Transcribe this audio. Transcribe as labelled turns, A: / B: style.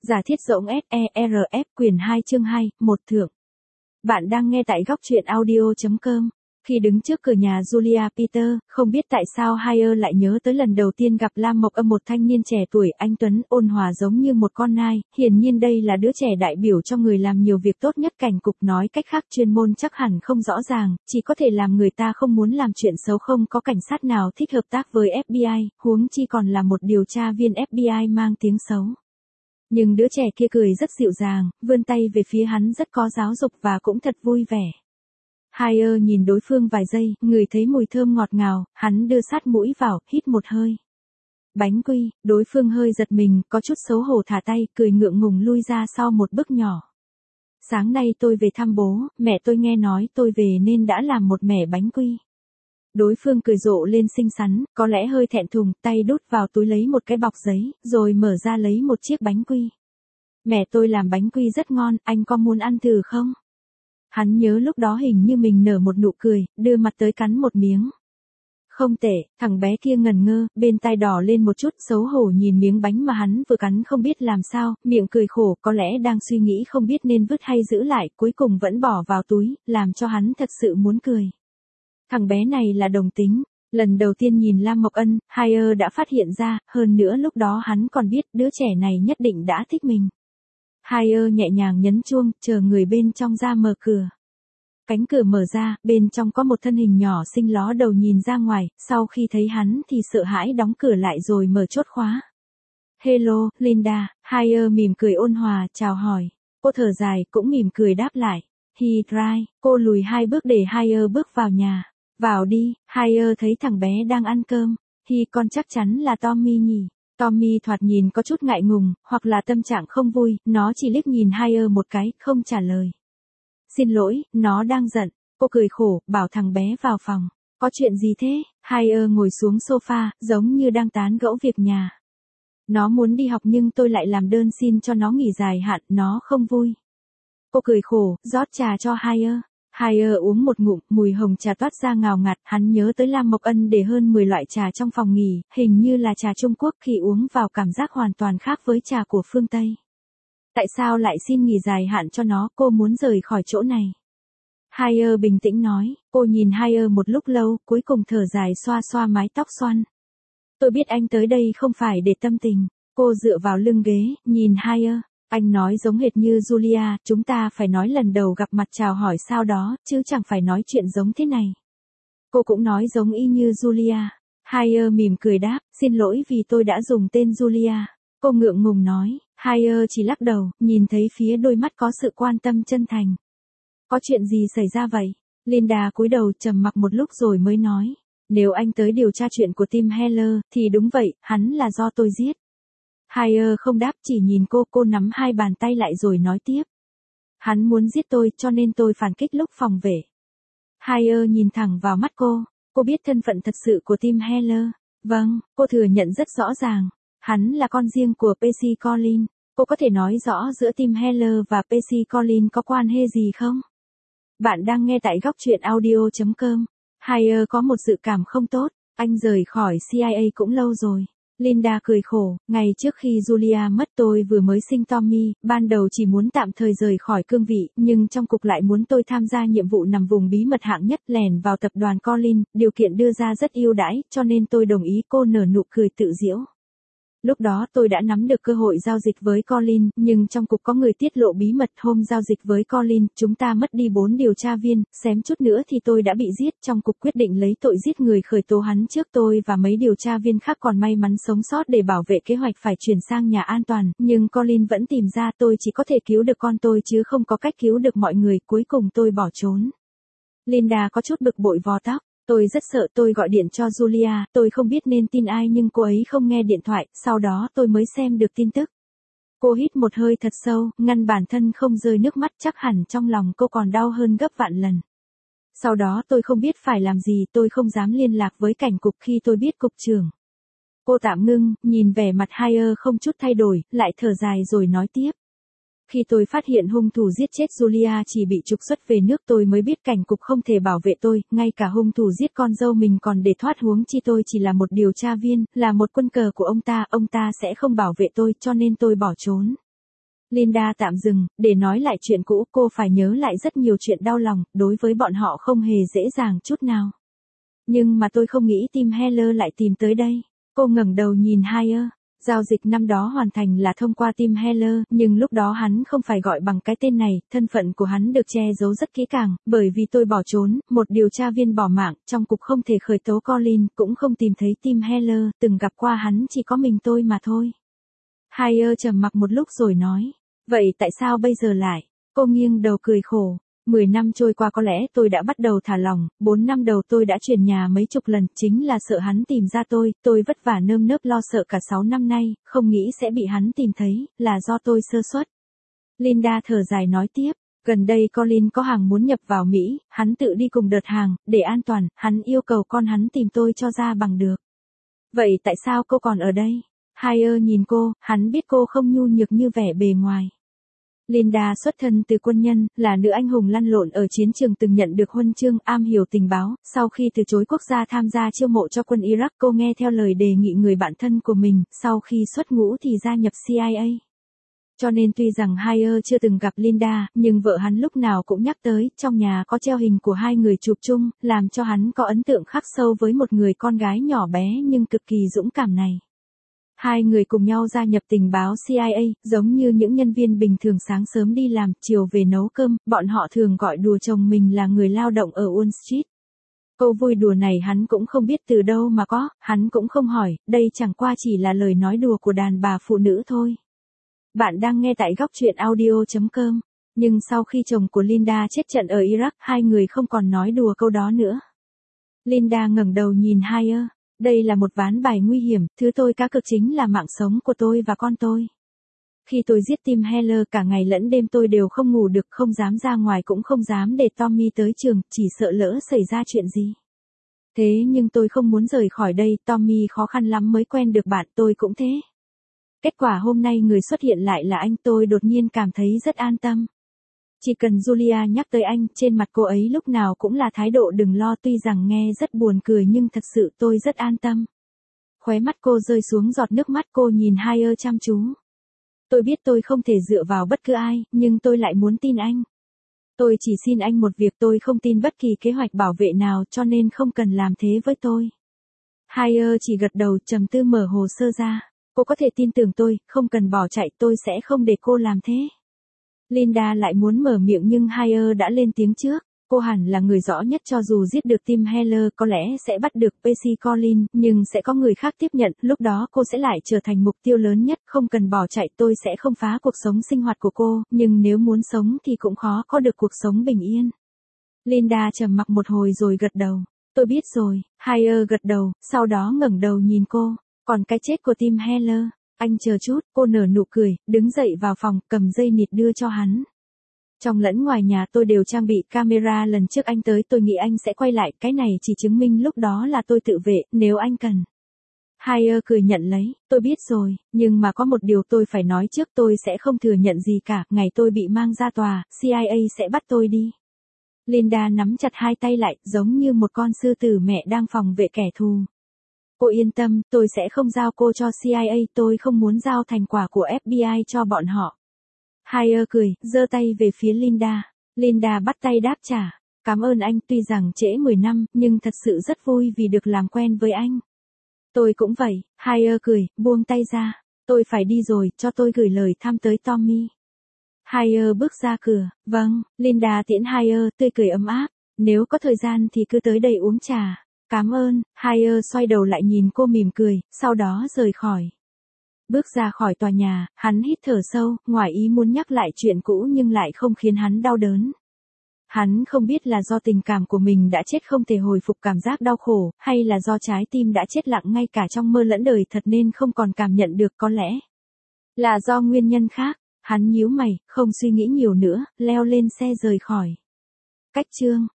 A: Giả thiết rỗng SERF quyển 2 chương 2, 1 thượng. Bạn đang nghe tại góc truyện audio.com. Khi đứng trước cửa nhà Julia Peter, không biết tại sao Hire lại nhớ tới lần đầu tiên gặp Lam Mộc Âm, một thanh niên trẻ tuổi anh tuấn ôn hòa giống như một con nai. Hiển nhiên đây là đứa trẻ đại biểu cho người làm nhiều việc tốt nhất cảnh cục, nói cách khác chuyên môn chắc hẳn không rõ ràng, chỉ có thể làm người ta không muốn làm chuyện xấu. Không có cảnh sát nào thích hợp tác với FBI, huống chi còn là một điều tra viên FBI mang tiếng xấu. Nhưng đứa trẻ kia cười rất dịu dàng, vươn tay về phía hắn rất có giáo dục và cũng thật vui vẻ. Hire nhìn đối phương vài giây, ngửi thấy mùi thơm ngọt ngào, hắn đưa sát mũi vào, hít một hơi. Bánh quy, đối phương hơi giật mình, có chút xấu hổ thả tay, cười ngượng ngùng lui ra sau một bước nhỏ. Sáng nay tôi về thăm bố, mẹ tôi nghe nói tôi về nên đã làm một mẻ bánh quy. Đối phương cười rộ lên xinh xắn, có lẽ hơi thẹn thùng, tay đút vào túi lấy một cái bọc giấy, rồi mở ra lấy một chiếc bánh quy. Mẹ tôi làm bánh quy rất ngon, anh có muốn ăn thử không? Hắn nhớ lúc đó hình như mình nở một nụ cười, đưa mặt tới cắn một miếng. Không tệ, thằng bé kia ngần ngơ, bên tai đỏ lên một chút, xấu hổ nhìn miếng bánh mà hắn vừa cắn không biết làm sao, miệng cười khổ, có lẽ đang suy nghĩ không biết nên vứt hay giữ lại, cuối cùng vẫn bỏ vào túi, làm cho hắn thật sự muốn cười. Thằng bé này là đồng tính. Lần đầu tiên nhìn Lam Mộc Ân, Hire đã phát hiện ra, hơn nữa lúc đó hắn còn biết đứa trẻ này nhất định đã thích mình. Hire nhẹ nhàng nhấn chuông, chờ người bên trong ra mở cửa. Cánh cửa mở ra, bên trong có một thân hình nhỏ xinh ló đầu nhìn ra ngoài, sau khi thấy hắn thì sợ hãi đóng cửa lại rồi mở chốt khóa. Hello, Linda, Hire mỉm cười ôn hòa, chào hỏi. Cô thở dài, cũng mỉm cười đáp lại. He right, cô lùi 2 bước để Hire bước vào nhà. Vào đi, Hire thấy thằng bé đang ăn cơm. Con chắc chắn là Tommy nhỉ. Tommy thoạt nhìn có chút ngại ngùng, hoặc là tâm trạng không vui, nó chỉ liếc nhìn Hire một cái, không trả lời. Xin lỗi, nó đang giận. Cô cười khổ, bảo thằng bé vào phòng. Có chuyện gì thế? Hire ngồi xuống sofa, giống như đang tán gẫu việc nhà. Nó muốn đi học nhưng tôi lại làm đơn xin cho nó nghỉ dài hạn, nó không vui. Cô cười khổ, rót trà cho Hire. Hire uống một ngụm, mùi hồng trà toát ra ngào ngạt, hắn nhớ tới Lam Mộc Ân để hơn 10 loại trà trong phòng nghỉ, hình như là trà Trung Quốc, khi uống vào cảm giác hoàn toàn khác với trà của phương Tây. Tại sao lại xin nghỉ dài hạn cho nó, cô muốn rời khỏi chỗ này? Hire bình tĩnh nói, cô nhìn Hire một lúc lâu, cuối cùng thở dài xoa xoa mái tóc xoăn. Tôi biết anh tới đây không phải để tâm tình. Cô dựa vào lưng ghế, nhìn Hire. Anh nói giống hệt như Julia, chúng ta phải nói lần đầu gặp mặt chào hỏi sao đó, chứ chẳng phải nói chuyện giống thế này. Cô cũng nói giống y như Julia. Hire mỉm cười đáp, xin lỗi vì tôi đã dùng tên Julia. Cô ngượng ngùng nói, Hire chỉ lắc đầu, nhìn thấy phía đôi mắt có sự quan tâm chân thành. Có chuyện gì xảy ra vậy? Linda cúi đầu trầm mặc một lúc rồi mới nói. Nếu anh tới điều tra chuyện của Tim Heller, thì đúng vậy, hắn là do tôi giết. Hire không đáp, chỉ nhìn cô nắm 2 bàn tay lại rồi nói tiếp. Hắn muốn giết tôi cho nên tôi phản kích lúc phòng vệ. Hire nhìn thẳng vào mắt cô biết thân phận thật sự của Tim Heller. Vâng, cô thừa nhận rất rõ ràng. Hắn là con riêng của Pacey Collins. Cô có thể nói rõ giữa Tim Heller và Pacey Collins có quan hệ gì không? Bạn đang nghe tại góc truyện audio.com. Hire có một dự cảm không tốt, anh rời khỏi CIA cũng lâu rồi. Linda cười khổ, ngày trước khi Julia mất tôi vừa mới sinh Tommy, ban đầu chỉ muốn tạm thời rời khỏi cương vị, nhưng trong cục lại muốn tôi tham gia nhiệm vụ nằm vùng bí mật hạng nhất, lẻn vào tập đoàn Collins, điều kiện đưa ra rất ưu đãi, cho nên tôi đồng ý. Cô nở nụ cười tự giễu. Lúc đó tôi đã nắm được cơ hội giao dịch với Collins, nhưng trong cục có người tiết lộ bí mật. Hôm giao dịch với Collins, chúng ta mất đi 4 điều tra viên, xém chút nữa thì tôi đã bị giết. Trong cục quyết định lấy tội giết người khởi tố hắn trước, tôi và mấy điều tra viên khác còn may mắn sống sót để bảo vệ kế hoạch phải chuyển sang nhà an toàn, nhưng Collins vẫn tìm ra tôi chỉ có thể cứu được con tôi chứ không có cách cứu được mọi người, cuối cùng tôi bỏ trốn. Linda có chút bực bội vò tóc. Tôi rất sợ, tôi gọi điện cho Julia, tôi không biết nên tin ai nhưng cô ấy không nghe điện thoại, sau đó tôi mới xem được tin tức. Cô hít một hơi thật sâu, ngăn bản thân không rơi nước mắt, chắc hẳn trong lòng cô còn đau hơn gấp vạn lần. Sau đó tôi không biết phải làm gì, tôi không dám liên lạc với cảnh cục khi tôi biết cục trưởng. Cô tạm ngưng, nhìn vẻ mặt Hire không chút thay đổi, lại thở dài rồi nói tiếp. Khi tôi phát hiện hung thủ giết chết Julia chỉ bị trục xuất về nước, tôi mới biết cảnh cục không thể bảo vệ tôi, ngay cả hung thủ giết con dâu mình còn để thoát, huống chi tôi chỉ là một điều tra viên, là một quân cờ của ông ta sẽ không bảo vệ tôi, cho nên tôi bỏ trốn. Linda tạm dừng, để nói lại chuyện cũ, cô phải nhớ lại rất nhiều chuyện đau lòng, đối với bọn họ không hề dễ dàng chút nào. Nhưng mà tôi không nghĩ Tim Heller lại tìm tới đây. Cô ngẩng đầu nhìn Hire. Giao dịch năm đó hoàn thành là thông qua Tim Heller, nhưng lúc đó hắn không phải gọi bằng cái tên này, thân phận của hắn được che giấu rất kỹ càng, bởi vì tôi bỏ trốn, một điều tra viên bỏ mạng, trong cục không thể khởi tố Colin, cũng không tìm thấy Tim Heller, từng gặp qua hắn chỉ có mình tôi mà thôi. Hire trầm mặc một lúc rồi nói, vậy tại sao bây giờ lại? Cô nghiêng đầu cười khổ. 10 năm trôi qua có lẽ tôi đã bắt đầu thả lỏng, 4 năm đầu tôi đã chuyển nhà mấy chục lần, chính là sợ hắn tìm ra tôi vất vả nơm nớp lo sợ cả 6 năm nay, không nghĩ sẽ bị hắn tìm thấy, là do tôi sơ suất. Linda thở dài nói tiếp, gần đây Colin có hàng muốn nhập vào Mỹ, hắn tự đi cùng đợt hàng, để an toàn, hắn yêu cầu con hắn tìm tôi cho ra bằng được. Vậy tại sao cô còn ở đây? Hire nhìn cô, hắn biết cô không nhu nhược như vẻ bề ngoài. Linda xuất thân từ quân nhân, là nữ anh hùng lăn lộn ở chiến trường từng nhận được huân chương, am hiểu tình báo, sau khi từ chối quốc gia tham gia chiêu mộ cho quân Iraq, cô nghe theo lời đề nghị người bạn thân của mình, sau khi xuất ngũ thì gia nhập CIA. Cho nên tuy rằng Hire chưa từng gặp Linda, nhưng vợ hắn lúc nào cũng nhắc tới, trong nhà có treo hình của hai người chụp chung, làm cho hắn có ấn tượng khắc sâu với một người con gái nhỏ bé nhưng cực kỳ dũng cảm này. Hai người cùng nhau gia nhập tình báo CIA, giống như những nhân viên bình thường sáng sớm đi làm, chiều về nấu cơm, bọn họ thường gọi đùa chồng mình là người lao động ở Wall Street. Câu vui đùa này hắn cũng không biết từ đâu mà có, hắn cũng không hỏi, đây chẳng qua chỉ là lời nói đùa của đàn bà phụ nữ thôi. Bạn đang nghe tại góc truyện audio.com, nhưng sau khi chồng của Linda chết trận ở Iraq, hai người không còn nói đùa câu đó nữa. Linda ngẩng đầu nhìn Hire. Đây là một ván bài nguy hiểm, thứ tôi cá cược chính là mạng sống của tôi và con tôi. Khi tôi giết Tim Heller cả ngày lẫn đêm tôi đều không ngủ được, không dám ra ngoài cũng không dám để Tommy tới trường, chỉ sợ lỡ xảy ra chuyện gì. Thế nhưng tôi không muốn rời khỏi đây, Tommy khó khăn lắm mới quen được bạn, tôi cũng thế. Kết quả hôm nay người xuất hiện lại là anh, tôi đột nhiên cảm thấy rất an tâm. Chỉ cần Julia nhắc tới anh, trên mặt cô ấy lúc nào cũng là thái độ đừng lo, tuy rằng nghe rất buồn cười nhưng thật sự tôi rất an tâm. Khóe mắt cô rơi xuống giọt nước mắt, cô nhìn Hire chăm chú. Tôi biết tôi không thể dựa vào bất cứ ai, nhưng tôi lại muốn tin anh. Tôi chỉ xin anh một việc, tôi không tin bất kỳ kế hoạch bảo vệ nào, cho nên không cần làm thế với tôi. Hire chỉ gật đầu, trầm tư mở hồ sơ ra. Cô có thể tin tưởng tôi, không cần bỏ chạy, tôi sẽ không để cô làm thế. Linda lại muốn mở miệng nhưng Hire đã lên tiếng trước. Cô hẳn là người rõ nhất, cho dù giết được Tim Heller có lẽ sẽ bắt được PC Colin, nhưng sẽ có người khác tiếp nhận, lúc đó cô sẽ lại trở thành mục tiêu lớn nhất, không cần bỏ chạy, tôi sẽ không phá cuộc sống sinh hoạt của cô, nhưng nếu muốn sống thì cũng khó có được cuộc sống bình yên. Linda trầm mặc một hồi rồi gật đầu. Tôi biết rồi. Hire gật đầu, sau đó ngẩng đầu nhìn cô. Còn cái chết của Tim Heller, anh chờ chút, cô nở nụ cười, đứng dậy vào phòng, cầm dây nịt đưa cho hắn. Trong lẫn ngoài nhà tôi đều trang bị camera, lần trước anh tới tôi nghĩ anh sẽ quay lại, cái này chỉ chứng minh lúc đó là tôi tự vệ, nếu anh cần. Hire cười nhận lấy, tôi biết rồi, nhưng mà có một điều tôi phải nói trước, tôi sẽ không thừa nhận gì cả, ngày tôi bị mang ra tòa, CIA sẽ bắt tôi đi. Linda nắm chặt hai tay lại, giống như một con sư tử mẹ đang phòng vệ kẻ thù. Cô yên tâm, tôi sẽ không giao cô cho CIA, tôi không muốn giao thành quả của FBI cho bọn họ. Hire cười, giơ tay về phía Linda. Linda bắt tay đáp trả. Cảm ơn anh, tuy rằng trễ 10 năm, nhưng thật sự rất vui vì được làm quen với anh. Tôi cũng vậy. Hire cười, buông tay ra. Tôi phải đi rồi, cho tôi gửi lời thăm tới Tommy. Hire bước ra cửa. Vâng, Linda tiễn Hire, tươi cười ấm áp. Nếu có thời gian thì cứ tới đây uống trà. Cảm ơn. Hire xoay đầu lại nhìn cô mỉm cười, sau đó rời khỏi. Bước ra khỏi tòa nhà, hắn hít thở sâu, ngoài ý muốn nhắc lại chuyện cũ nhưng lại không khiến hắn đau đớn. Hắn không biết là do tình cảm của mình đã chết không thể hồi phục cảm giác đau khổ, hay là do trái tim đã chết lặng ngay cả trong mơ lẫn đời thật nên không còn cảm nhận được, có lẽ là do nguyên nhân khác. Hắn nhíu mày, không suy nghĩ nhiều nữa, leo lên xe rời khỏi. Cách chương